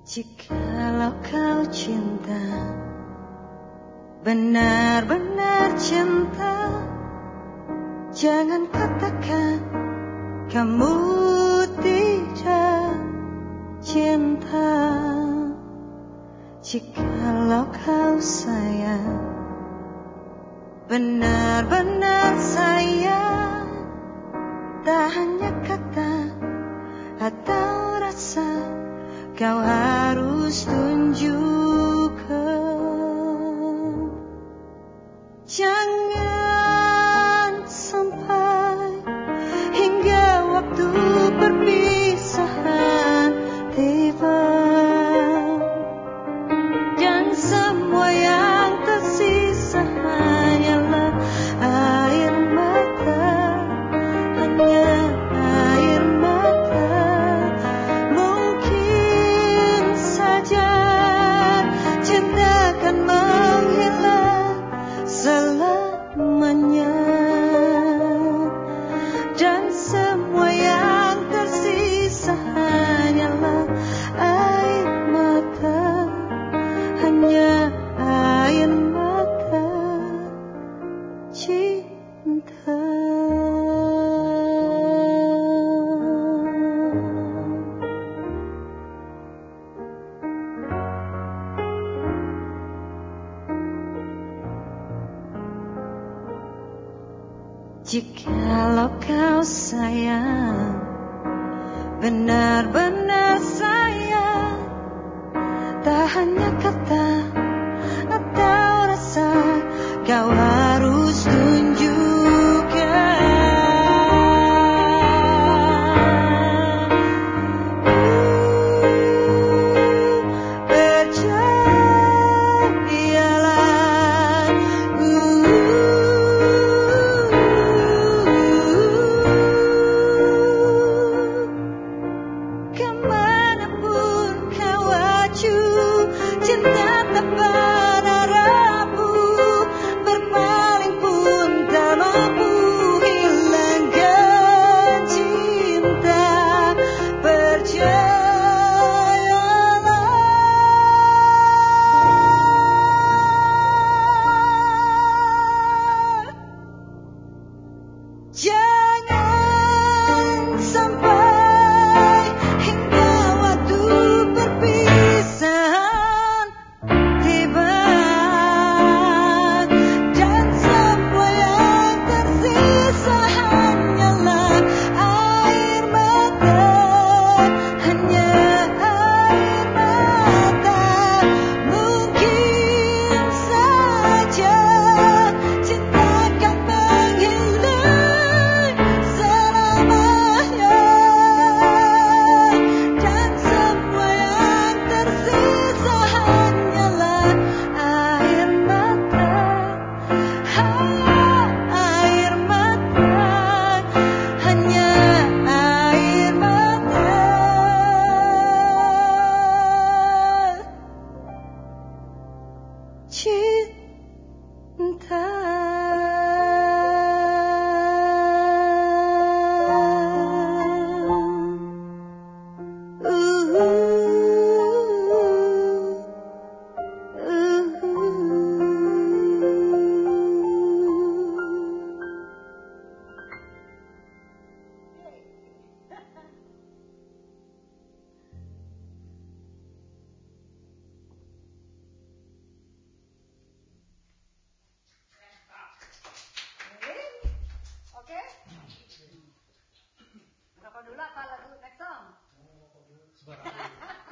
Jikalau kau cinta, benar-benar cinta, jangan katakan kamu tidak cinta. Jikalau kau sayang, benar-benar sayang, tak hanya kata atau rasa, kau harus tunjukkan. Jangan sampai hingga waktu perpisahan tiba, dan semua yang tersisa hanyalah air mata, hanya air mata. Mungkin saja cinta akan menghilang selamanya, dan semua yang tersisa hanyalah air mata, hanya air mata cinta. Jikalau kau sayang, benar-benar sayang, tak hanya kata atau rasa, kau harus tunjukkan. Percayalah, kemanapun kau aju, cinta tak pernah rapuh, berpaling pun tak mampu hilangkan cinta. Percayalah, jangan sampai hingga waktu perpisahan tiba, dan semua yang tersisa hanyalah air mata, hanya air mata. Mungkin saja cinta akan menghilang selamanya, dan semua yang tersisa hanyalah air mata, hanya air mata, hanya air mata cinta. Oke? Rokok dulu apa lagu next song? Sembarangan.